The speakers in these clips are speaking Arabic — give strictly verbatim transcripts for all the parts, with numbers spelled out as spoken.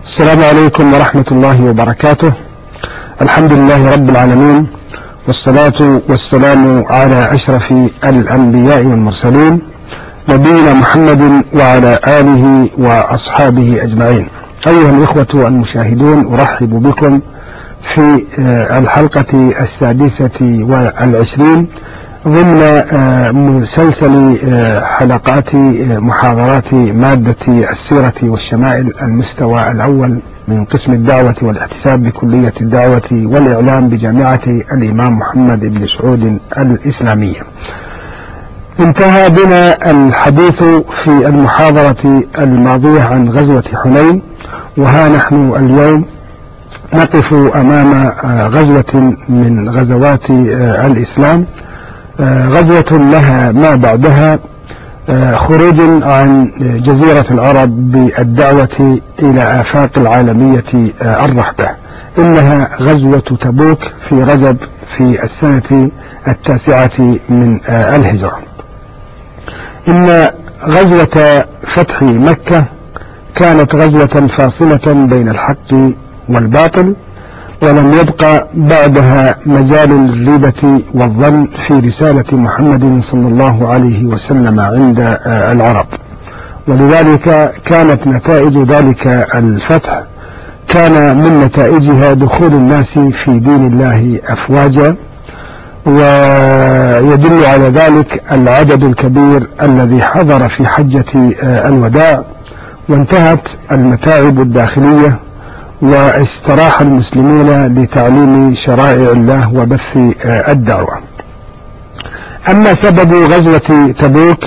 السلام عليكم ورحمة الله وبركاته. الحمد لله رب العالمين، والصلاة والسلام على أشرف الأنبياء والمرسلين نبينا محمد وعلى آله وأصحابه أجمعين. أيها الإخوة المشاهدون، أرحب بكم في الحلقة السادسة والعشرين ضمن مسلسل حلقات محاضرات مادة السيرة والشمائل المستوى الأول من قسم الدعوة والاحتساب بكلية الدعوة والإعلام بجامعة الإمام محمد بن سعود الإسلامية. انتهى بنا الحديث في المحاضرة الماضية عن غزوة حنين، وها نحن اليوم نقف أمام غزوة من غزوات الإسلام، غزوة لها ما بعدها خروج عن جزيرة العرب بالدعوة إلى آفاق العالمية الرحبة. إنها غزوة تبوك في رجب في السنة التاسعة من الهجرة. إن غزوة فتح مكة كانت غزوة فاصلة بين الحق والباطل، ولم يبقى بعدها مجال للريبة والظن في رسالة محمد صلى الله عليه وسلم عند العرب، ولذلك كانت نتائج ذلك الفتح كان من نتائجها دخول الناس في دين الله أفواجا، ويدل على ذلك العدد الكبير الذي حضر في حجة الوداع، وانتهت المتاعب الداخلية واستراح المسلمون لتعليم شرائع الله وبث الدعوة. أما سبب غزوة تبوك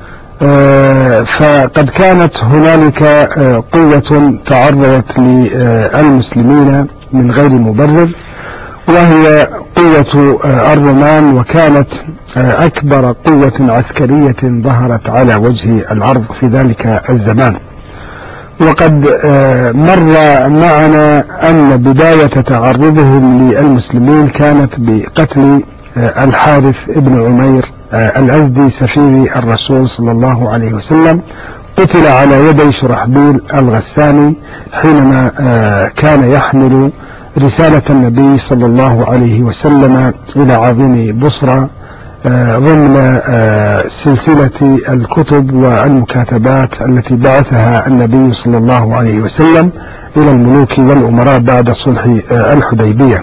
فقد كانت هنالك قوة تعرضت للمسلمين من غير مبرر، وهي قوة الرومان، وكانت أكبر قوة عسكرية ظهرت على وجه الأرض في ذلك الزمان. وقد مر معنا أن بداية تعرضهم للمسلمين كانت بقتل الحارث ابن عمير الأزدي سفير الرسول صلى الله عليه وسلم، قتل على يدي شرحبيل الغساني حينما كان يحمل رسالة النبي صلى الله عليه وسلم إلى عظيم بصرى ضمن سلسلة الكتب والمكاتبات التي بعثها النبي صلى الله عليه وسلم إلى الملوك والأمراء بعد صلح الحديبية.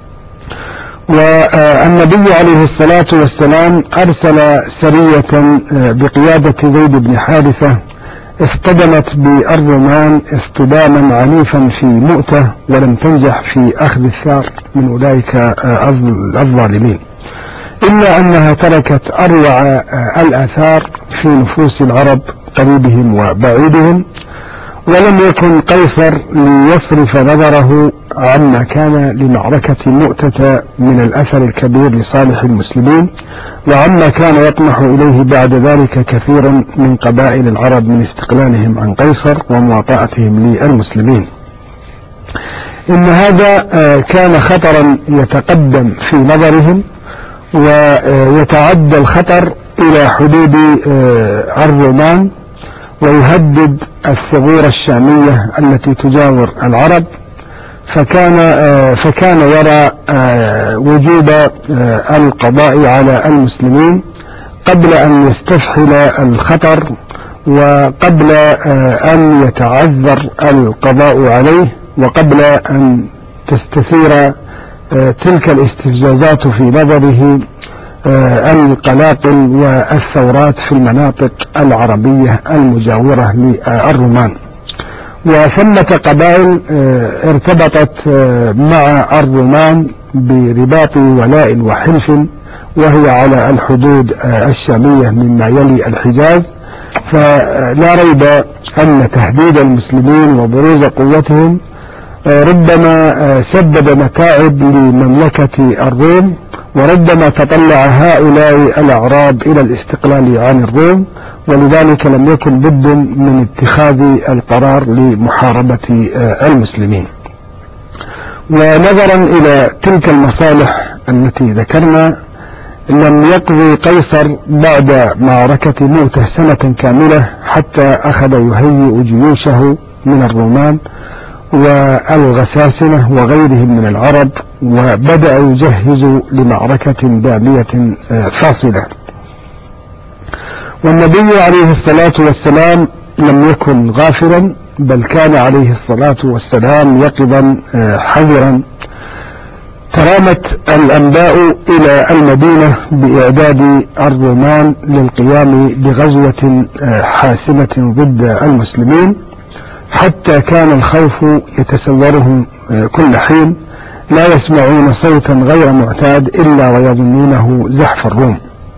والنبي عليه الصلاة والسلام أرسل سرية بقيادة زيد بن حارثة اصطدمت بالرومان اصطداما عنيفا في مؤتة، ولم تنجح في أخذ الثار من أولئك الظالمين، إلا أنها تركت أروع الآثار في نفوس العرب قريبهم وبعيدهم. ولم يكن قيصر ليصرف نظره عما كان لمعركة مؤتة من الأثر الكبير لصالح المسلمين، وعما كان يطمح إليه بعد ذلك كثير من قبائل العرب من استقلالهم عن قيصر ومواطأتهم للمسلمين. إن هذا كان خطرا يتقدم في نظرهم، ويتعدى الخطر إلى حدود الرومان، ويهدد الثغور الشامية التي تجاور العرب. فكان فكان يرى وجوب القضاء على المسلمين قبل أن يستفحل الخطر، وقبل أن يتعذر القضاء عليه، وقبل أن تستثير تلك الاستفزازات في نظره القلاقل والثورات في المناطق العربية المجاورة للرومان. وثمة قبائل ارتبطت مع الرومان برباط ولاء وحلف، وهي على الحدود الشامية مما يلي الحجاز. فلا ريب أن تهديد المسلمين وبروز قوتهم ربما سبب متاعب لمملكة الروم، وربما تطلع هؤلاء الأعراب إلى الاستقلال عن الروم، ولذلك لم يكن بد من اتخاذ القرار لمحاربة المسلمين. ونظرا إلى تلك المصالح التي ذكرنا، لم يقضي قيصر بعد معركة مؤتة سنة كاملة حتى أخذ يهيئ جيوشه من الرومان، والغساسنة وغيرهم من العرب، وبدأ يجهز لمعركة دامية فاصلة. والنبي عليه الصلاة والسلام لم يكن غافلا، بل كان عليه الصلاة والسلام يقظا حذرا. ترامت الأنباء إلى المدينة بإعداد الرومان للقيام بغزوة حاسمة ضد المسلمين، حتى كان الخوف يتسورهم كل حين، لا يسمعون صوتا غير معتاد إلا ويظنونه زحف الروم.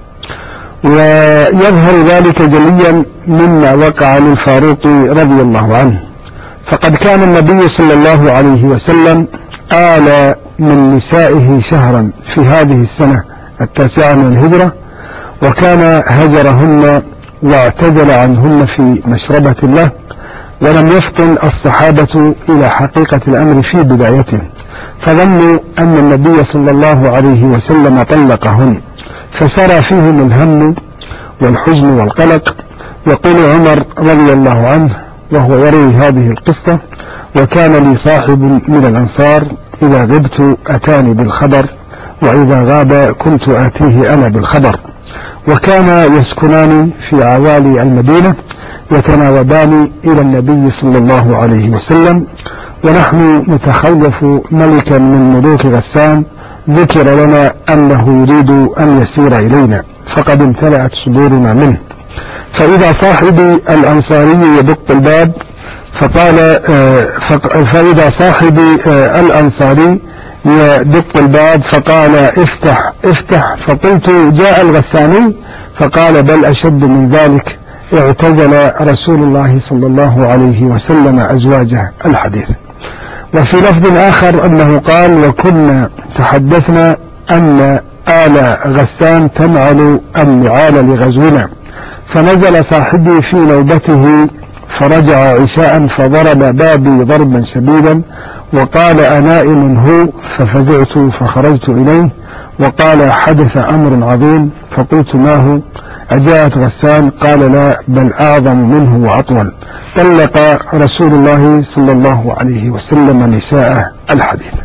ويظهر ذلك جليا مما وقع للفاروق رضي الله عنه، فقد كان النبي صلى الله عليه وسلم آل من نسائه شهرا في هذه السنة التاسعة من الهجرة، وكان هجرهن واعتزل عنهن في مشربة له، ولم يفطن الصحابة إلى حقيقة الأمر في بدايته، فظنوا أن النبي صلى الله عليه وسلم طلقهن، فسرى فيهم الهم والحزن والقلق. يقول عمر رضي الله عنه وهو يروي هذه القصة: وكان لي صاحب من الأنصار إذا غبت أتاني بالخبر، وإذا غاب كنت آتيه أنا بالخبر. وكان يسكنان في عوالي المدينة يتناوبان إلى النبي صلى الله عليه وسلم، ونحن نتخوف ملكا من ملوك غسان ذكر لنا أنه يريد أن يسير إلينا، فقد امتلأت صدورنا منه. فإذا صاحبي الأنصاري يدق الباب فقال فإذا صاحبي الأنصاري يدق الباب فقال افتح افتح، فقلت جاء الغساني؟ فقال بل أشد من ذلك، اعتزل رسول الله صلى الله عليه وسلم أزواجه. الحديث. وفي لفظ آخر أنه قال: وكنا تحدثنا أن آل غسان تنعل النعال لغزونا، فنزل صاحبي في نوبته فرجع عشاء فضرب بابي ضربا شديدا، وقال أنائم هو؟ ففزعت فخرجت إليه، وقال حدث أمر عظيم. فقلت ما هو؟ أجاءت غسان؟ قال لا، بل أعظم منه وأطول، طلق رسول الله صلى الله عليه وسلم نساءه. الحديث.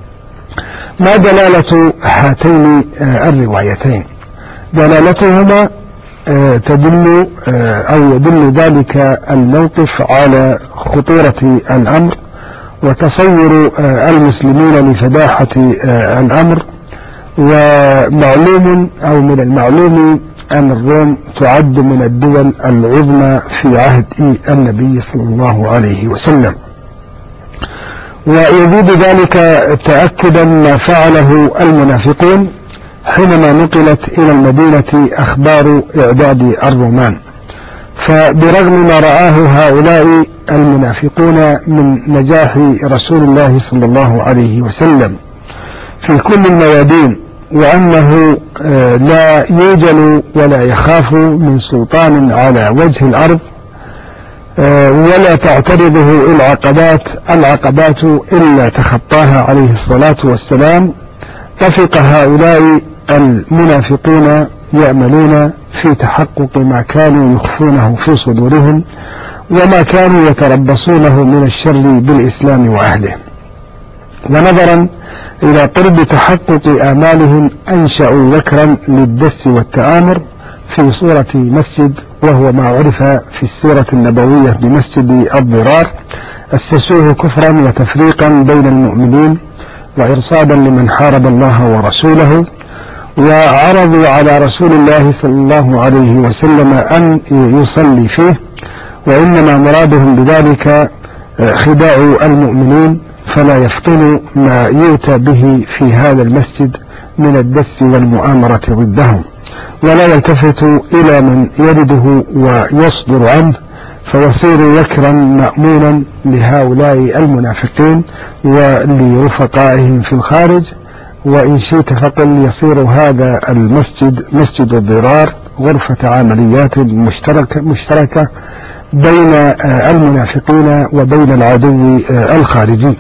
ما دلالة هاتين الروايتين؟ دلالتهما تدل أو يدل ذلك الموقف على خطورة الأمر وتصور المسلمين لفداحة الأمر. ومعلوم أو من المعلوم أن الروم تعد من الدول العظمى في عهد النبي صلى الله عليه وسلم. ويزيد ذلك تأكدا ما فعله المنافقون حينما نقلت إلى المدينة أخبار إعداد الرومان، فبرغم ما رآه هؤلاء المنافقون من نجاح رسول الله صلى الله عليه وسلم في كل الميادين، وأنه لا يوجل ولا يخاف من سلطان على وجه الأرض ولا تعترضه العقبات العقبات إلا تخطاها عليه الصلاة والسلام، طفق هؤلاء المنافقون يأملون في تحقق ما كانوا يخفونه في صدورهم وما كانوا يتربصونه من الشر بالإسلام وأهله. ونظرا إلى قرب تحقق آمالهم أنشأوا وكرا للدس والتآمر في صورة مسجد، وهو ما عرف في السيرة النبوية بمسجد الضرار، أسسوه كفرا وتفريقا بين المؤمنين وإرصادا لمن حارب الله ورسوله، وعرضوا على رسول الله صلى الله عليه وسلم أن يصلي فيه، وإنما مرادهم بذلك خداع المؤمنين فلا يفطنوا ما يؤتى به في هذا المسجد من الدس والمؤامرة ضدهم، ولا يلتفت إلى من يرده ويصدر عنه، فيصير وكرا مأمونا لهؤلاء المنافقين ولرفقائهم في الخارج. وإن شئت فقل يصير هذا المسجد مسجد الضرار غرفة عمليات مشتركة, مشتركة بين المنافقين وبين العدو الخارجي.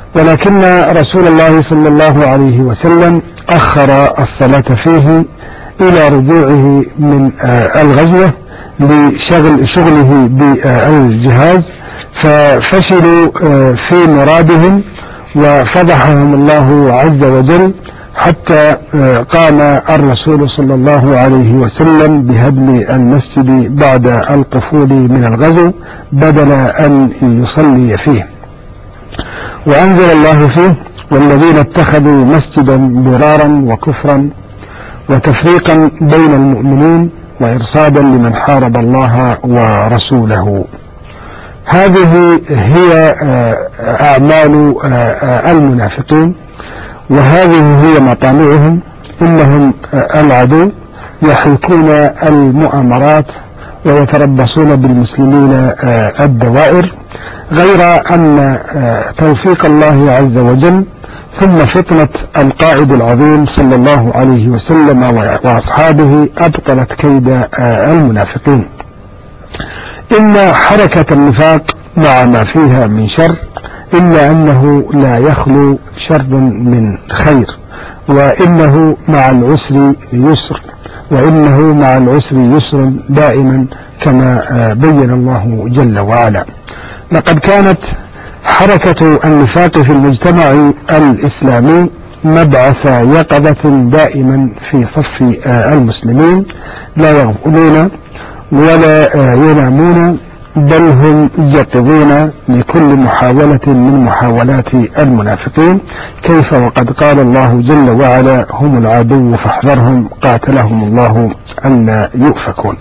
ولكن رسول الله صلى الله عليه وسلم أخر الصلاة فيه إلى رجوعه من الغزوة لشغل شغله بالجهاز، ففشلوا في مرادهم وفضحهم الله عز وجل، حتى قام الرسول صلى الله عليه وسلم بهدم المسجد بعد القفول من الغزو بدل أن يصلي فيه. وأنزل الله فيه: والذين اتخذوا مسجدا ضرارا وكفرا وتفريقا بين المؤمنين وإرصادا لمن حارب الله ورسوله. هذه هي أعمال المنافقين، وهذه هي مطامعهم. إنهم العدو يحيكون المؤامرات ويتربصون بالمسلمين الدوائر، غير أن توفيق الله عز وجل ثم فطنة القائد العظيم صلى الله عليه وسلم وأصحابه أبطلت كيد المنافقين. إن حركة النفاق مع ما فيها من شر إلا أنه لا يخلو شر من خير، وإنه مع العسر يسر، وإنه مع العسر يسر دائما، كما بين الله جل وعلا. لقد كانت حركة النفاق في المجتمع الإسلامي مبعث يقظة دائما في صف المسلمين، لا يغفلون ولا ينامون، بل هم يقظون لكل محاولة من محاولات المنافقين. كيف وقد قال الله جل وعلا: هم العدو فاحذرهم قاتلهم الله أن يؤفكون.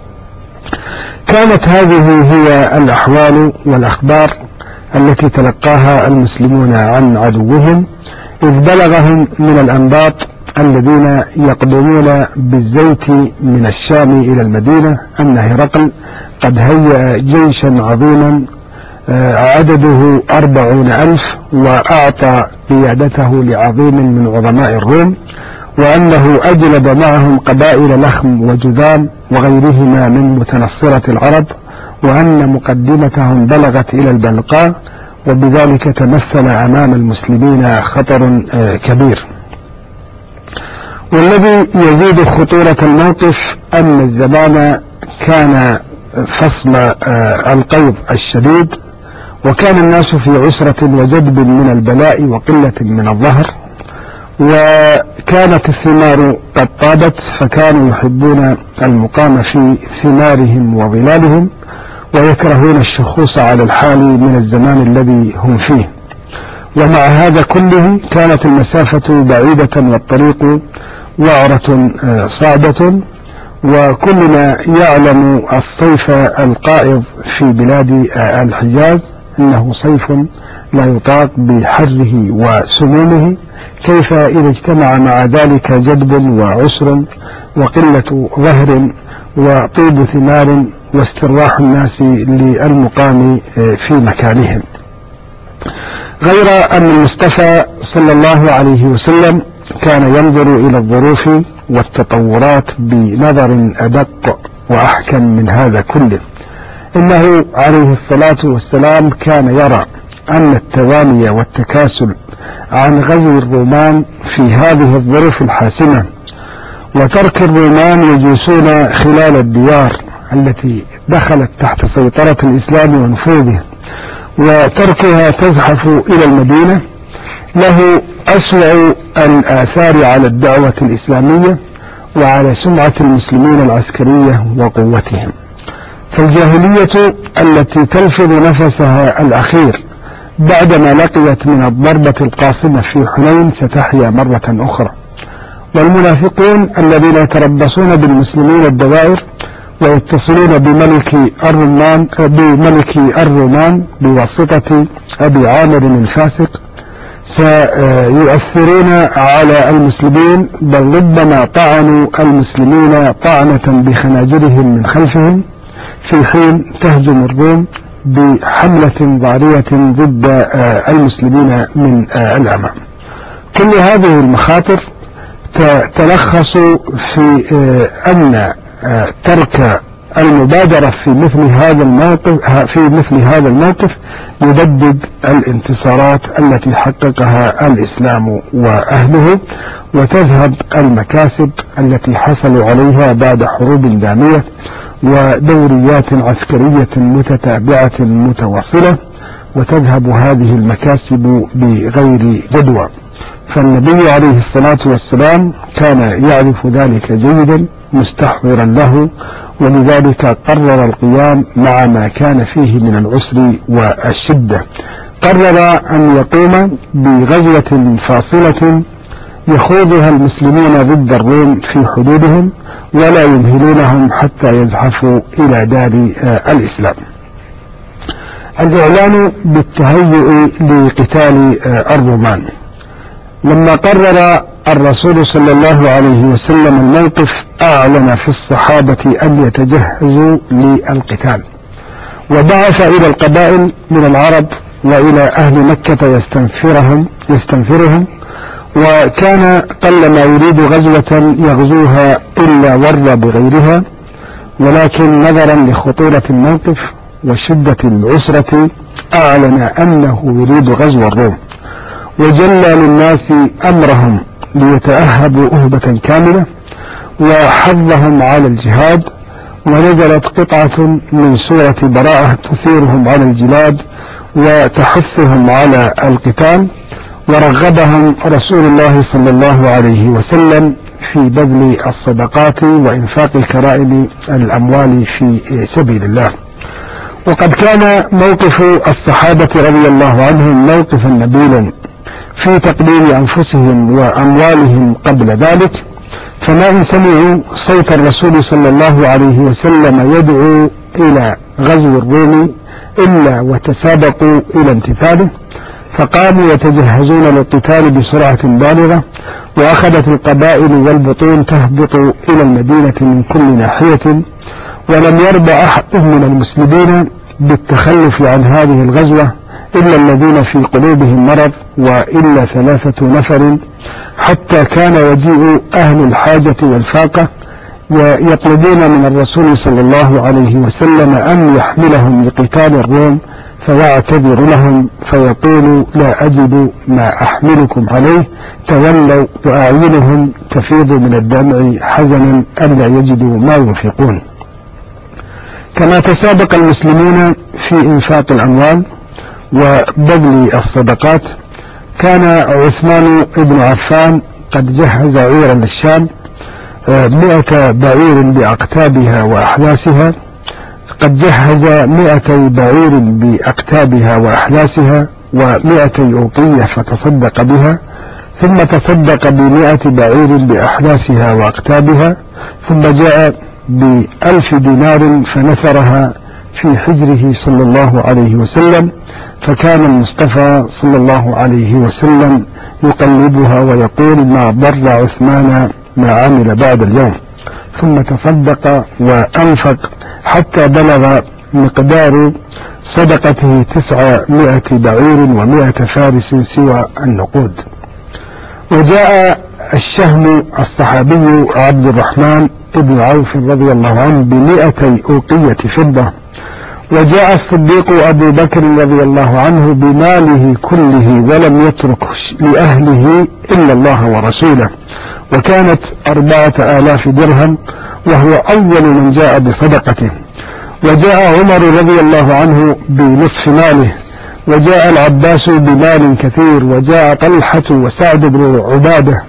كانت هذه هي الأحوال والأخبار التي تلقاها المسلمون عن عدوهم، إذ بلغهم من الأنباط الذين يقدمون بالزيت من الشام إلى المدينة أن هرقل قد هيأ جيشا عظيما عدده أربعون ألف، وأعطى قيادته لعظيم من عظماء الروم، وأنه أجلب معهم قبائل لخم وجذام وغيرهما من متنصرة العرب، وأن مقدمتهم بلغت إلى البلقاء، وبذلك تمثل أمام المسلمين خطر كبير. والذي يزيد خطورة الموقف أن الزمان كان فصل القيض الشديد، وكان الناس في عسرة وجدب من البلاء وقلة من الظهر، وكانت الثمار قد طابت، فكانوا يحبون المقام في ثمارهم وظلالهم، ويكرهون الشخوص على الحال من الزمان الذي هم فيه. ومع هذا كله كانت المسافة بعيدة والطريق وعرة صعبة، وكلنا يعلم الصيف القائض في بلاد الحجاز إنه صيف لا يطاق بحره وسمومه، كيف إذا اجتمع مع ذلك جدب وعسر وقلة ظهر وطيب ثمار واسترواح الناس للمقام في مكانهم. غير أن المصطفى صلى الله عليه وسلم كان ينظر إلى الظروف والتطورات بنظر أدق وأحكم من هذا كله. إنه عليه الصلاة والسلام كان يرى أن التواني والتكاسل عن غزو الرومان في هذه الظروف الحاسمة، وترك الرومان يجوسون خلال الديار التي دخلت تحت سيطرة الإسلام ونفوذه، وتركها تزحف إلى المدينة، له أسوأ الآثار على الدعوة الإسلامية وعلى سمعة المسلمين العسكرية وقوتهم. فالجاهلية التي تلفظ نفسها الأخير بعدما لقيت من الضربة القاصمة في حنين ستحيا مرة أخرى، والمنافقون الذين يتربصون بالمسلمين الدوائر ويتصلون بملك الرومان بملك الرومان بواسطة أبي عامر الفاسق سيؤثرون على المسلمين، بل ربما طعنوا المسلمين طعنة بخناجرهم من خلفهم في حين تهجم الروم بحملة ضارية ضد المسلمين من الأمام. كل هذه المخاطر تتلخص في أن ترك المبادرة في مثل هذا الموقف في مثل هذا الموقف يبدد الانتصارات التي حققها الإسلام وأهله، وتذهب المكاسب التي حصلوا عليها بعد حروب دامية ودوريات عسكرية متتابعة متواصلة، وتذهب هذه المكاسب بغير جدوى. فالنبي عليه الصلاة والسلام كان يعرف ذلك جيدا مستحضرا له، ولذلك قرر القيام مع ما كان فيه من العسر والشدة. قرر أن يقوم بغزوة فاصلة يخوضها المسلمون ضد الروم في حدودهم، ولا يمهلونهم حتى يزحفوا إلى دار الإسلام. الإعلان بالتهيؤ لقتال الرومان. لما قرر الرسول صلى الله عليه وسلم الموقف، أعلن في الصحابة أن يتجهزوا للقتال، وبعث إلى القبائل من العرب وإلى أهل مكة يستنفرهم يستنفرهم وكان قلما يريد غزوة يغزوها إلا ور بغيرها، ولكن نظرا لخطورة الموقف وشدة العسرة أعلن أنه يريد غزو الروم، وجلى للناس أمرهم ليتأهبوا أهبة كاملة، وحضهم على الجهاد، ونزلت قطعة من سورة براءة تثيرهم على الجلاد وتحثهم على القتال، ورغبهم رسول الله صلى الله عليه وسلم في بذل الصدقات وإنفاق الكرائم الأموال في سبيل الله. وقد كان موقف الصحابة رضي الله عنهم موقفا نبيلا في تقديم أنفسهم وأموالهم قبل ذلك، فما إن سمعوا صوت الرسول صلى الله عليه وسلم يدعو إلى غزو الروم إلا وتسابقوا إلى امتثاله، فقاموا يتجهزون للقتال بسرعة بالغة، وأخذت القبائل والبطون تهبط إلى المدينة من كل ناحية، ولم يرضى أحد من المسلمين بالتخلف عن هذه الغزوة إلا الذين في قلوبهم مرض، وإلا ثلاثة نفر، حتى كان يجيء أهل الحاجة والفاقة يطلبون من الرسول صلى الله عليه وسلم أن يحملهم لقتال الروم، فيعتذر لهم فيقول: لا أجد ما أحملكم عليه، تولوا وأعينهم تفيض من الدمع حزنا ألا يجدوا ما ينفقون. كما تسابق المسلمون في إنفاق الأموال وبذل الصدقات، كان عثمان بن عفان قد جهز عيرا للشام، مئة بعير بأقتابها وأحلاسها، قد جهز مئتي بعير بأقتابها وأحلاسها ومئتي أوقية فتصدق بها، ثم تصدق بمئة بعير بأحلاسها وأقتابها، ثم جاء بألف دينار فنثرها في حجره صلى الله عليه وسلم، فكان المصطفى صلى الله عليه وسلم يقلبها ويقول: ما ضر عثمان ما عمل بعد اليوم. ثم تصدق وأنفق حتى بلغ مقدار صدقته تسعمائة بعير ومائة فارس سوى النقود. وجاء الشهم الصحابي عبد الرحمن بن عوف رضي الله عنه بمائتي أوقية فضة. وجاء الصديق أبو بكر رضي الله عنه بماله كله ولم يترك لأهله إلا الله ورسوله، وكانت أربعة آلاف درهم، وهو أول من جاء بصدقته. وجاء عمر رضي الله عنه بنصف ماله، وجاء العباس بمال كثير، وجاء طلحة وسعد بن عبادة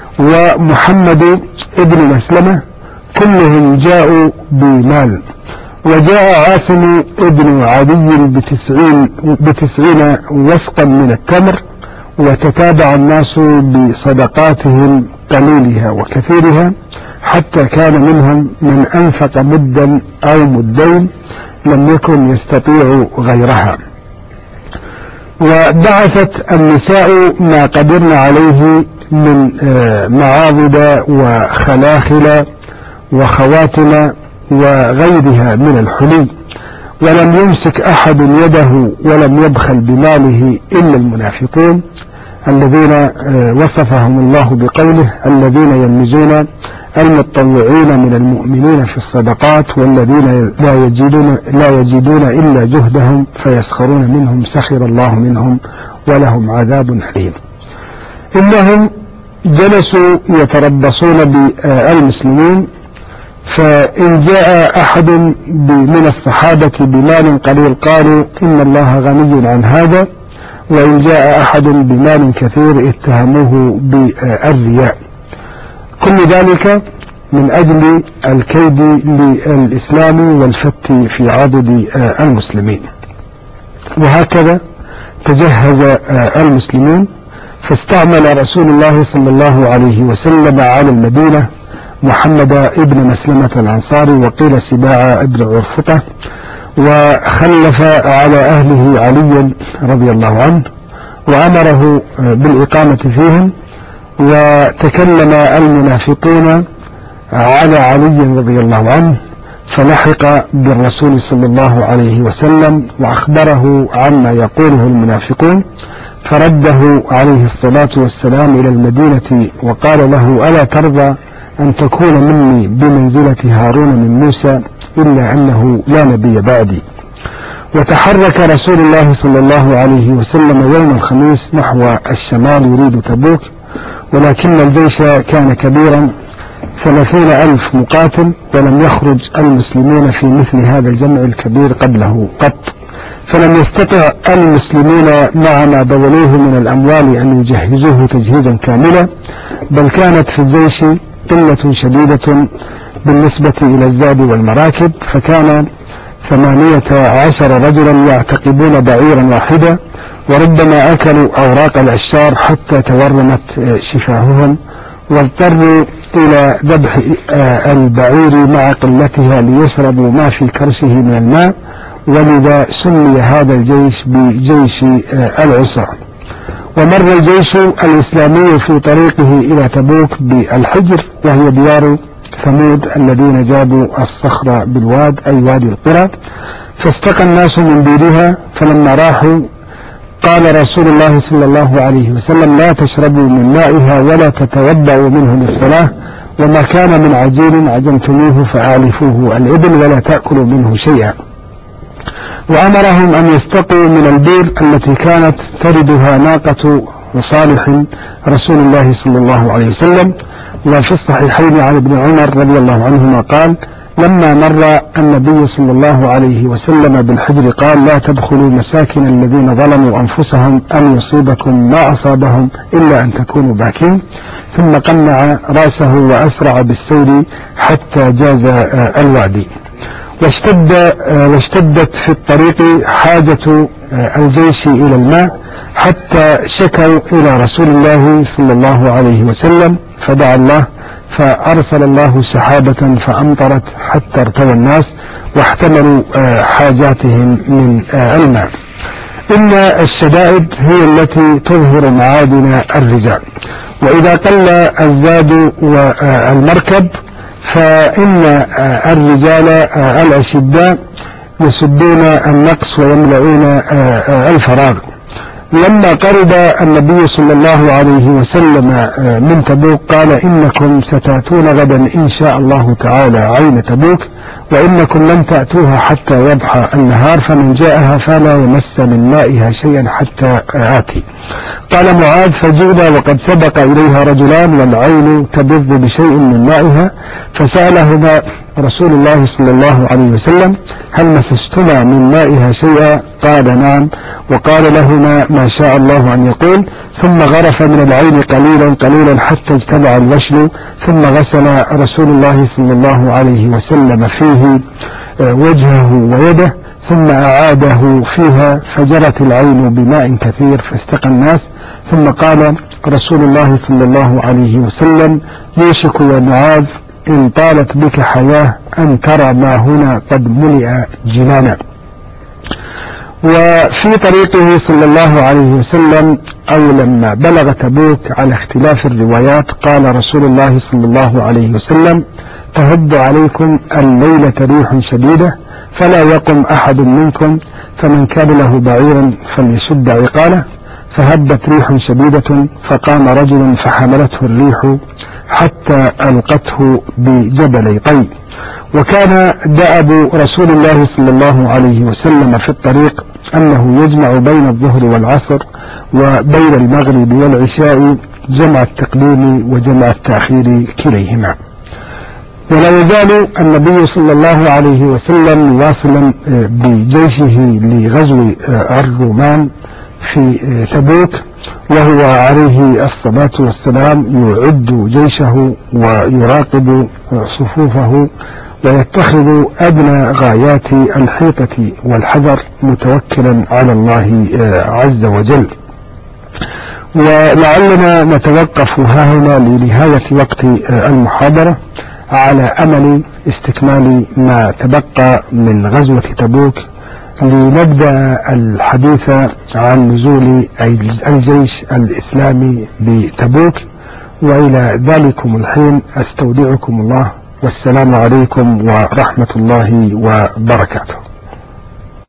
ومحمد ابن مسلمة، كلهم جاءوا بمال. وجاء عاصم ابن عدي بتسعين, بتسعين وسقا من التمر، وتتابع الناس بصدقاتهم قليلها وكثيرها، حتى كان منهم من أنفق مدا أو مدين لم يكن يستطيع غيرها. وبعثت النساء ما قدرن عليه من معاضد وخلاخل وخواتم وغيرها من الحلي، ولم يمسك أحد يده ولم يبخل بماله إلا المنافقون الذين وصفهم الله بقوله الذين يلمزون المتطوعين من المؤمنين في الصدقات والذين لا يجدون, لا يجدون إلا جهدهم فيسخرون منهم سخر الله منهم ولهم عذاب أليم. إنهم جلسوا يتربصون بالمسلمين، فإن جاء أحد من الصحابة بمال قليل قالوا إن الله غني عن هذا، وإن جاء أحد بمال كثير اتهموه بالرياء. كل ذلك من أجل الكيد للإسلام والفت في عضد المسلمين. وهكذا تجهز المسلمون، فاستعمل رسول الله صلى الله عليه وسلم على المدينة محمد ابن مسلمة الأنصاري وقيل سباع ابن عرفطة، وخلف على أهله علي رضي الله عنه وأمره بالإقامة فيهم. وتكلم المنافقون على علي رضي الله عنه فلحق بالرسول صلى الله عليه وسلم وأخبره عما يقوله المنافقون، فرده عليه الصلاة والسلام إلى المدينة وقال له ألا ترضى أن تكون مني بمنزلة هارون من موسى إلا أنه لا نبي بعدي. وتحرك رسول الله صلى الله عليه وسلم يوم الخميس نحو الشمال يريد تبوك، ولكن الجيش كان كبيرا ثلاثين ألف مقاتل، ولم يخرج المسلمون في مثل هذا الجمع الكبير قبله قط، فلم يستطع المسلمون مع ما بذلوه من الأموال أن يجهزوه تجهيزا كاملا، بل كانت في الجيش قلة شديدة بالنسبة إلى الزاد والمراكب، فكان ثمانية عشر رجلا يعتقبون بعيرا واحدا، وربما أكلوا أوراق الأشجار حتى تورمت شفاههم، واضطروا إلى ذبح البعير مع قلتها ليشربوا ما في كرشه من الماء، ولذا سمي هذا الجيش بجيش العسرة. ومر الجيش الإسلامي في طريقه إلى تبوك بالحجر، وهي ديار ثمود الذين جابوا الصخر بالواد أي وادي القرى، فاستقى الناس من بيرها. فلما راحوا قال رسول الله صلى الله عليه وسلم لا تشربوا من مائها ولا تتوضأوا منه للصلاة، وما كان من عجين عجنتموه فأعلفوه الإبل ولا تأكلوا منه شيئا. وأمرهم أن يستقوا من البير التي كانت تردها ناقة صالح رسول الله صلى الله عليه وسلم. وفي الصحيحين عن ابن عمر رضي الله عنهما قال لما مر النبي صلى الله عليه وسلم بالحجر قال لا تدخلوا مساكن الذين ظلموا أنفسهم أن يصيبكم ما أصابهم إلا أن تكونوا باكين، ثم قنع رأسه وأسرع بالسير حتى جاز الوادي. واشتد واشتدت في الطريق حاجة الجيش إلى الماء حتى شكوا إلى رسول الله صلى الله عليه وسلم، فدعا الله فأرسل الله سحابة فأمطرت حتى ارتوى الناس واحتملوا حاجاتهم من الماء. إن الشدائد هي التي تظهر معادن الرجال، وإذا قل الزاد والمركب فإن الرجال الأشداء يسدون النقص ويملؤون الفراغ. لما قرب النبي صلى الله عليه وسلم من تبوك قال إنكم ستأتون غدا إن شاء الله تعالى عين تبوك، وإنكم لن تأتوها حتى يضحى النهار، فمن جاءها فلا يمس من مائها شيئا حتى آتي. قال معاذ فجئنا وقد سبق إليها رجلان والعين تبض بشيء من مائها، فسألهما رسول الله صلى الله عليه وسلم هل مسستما من مائها شيئا؟ قال نعم، وقال لهما ما شاء الله أن يقول، ثم غرف من العين قليلا قليلا حتى اجتمع الوشل، ثم غسل رسول الله صلى الله عليه وسلم فيه وجهه ويده، ثم أعاده فيها فجرت العين بماء كثير فاستقى الناس. ثم قال رسول الله صلى الله عليه وسلم يوشك يا معاذ إن طالت بك حياة أن ترى ما هنا قد ملئ جنانا. وفي طريقه صلى الله عليه وسلم أو لما بلغ تبوك على اختلاف الروايات قال رسول الله صلى الله عليه وسلم تهب عليكم الليلة ريح شديدة فلا يقم أحد منكم، فمن كان له بعير فليشد عقاله. فهبت ريح شديدة فقام رجل فحملته الريح حتى ألقته بجبل طي. وكان دأب رسول الله صلى الله عليه وسلم في الطريق أنه يجمع بين الظهر والعصر وبين المغرب والعشاء، جمع التقديم وجمع التأخير كليهما. ولا يزال النبي صلى الله عليه وسلم واصلا بجيشه لغزو الرومان في تبوك، وهو عليه الصلاة والسلام يعد جيشه ويراقب صفوفه ويتخذ أدنى غايات الحيطة والحذر متوكلا على الله عز وجل. ولعلنا نتوقف هنا لنهاية وقت المحاضرة على أمل استكمال ما تبقى من غزوة تبوك، لنبدأ الحديث عن نزول الجيش الإسلامي بتبوك. وإلى ذلكم الحين أستودعكم الله، والسلام عليكم ورحمة الله وبركاته.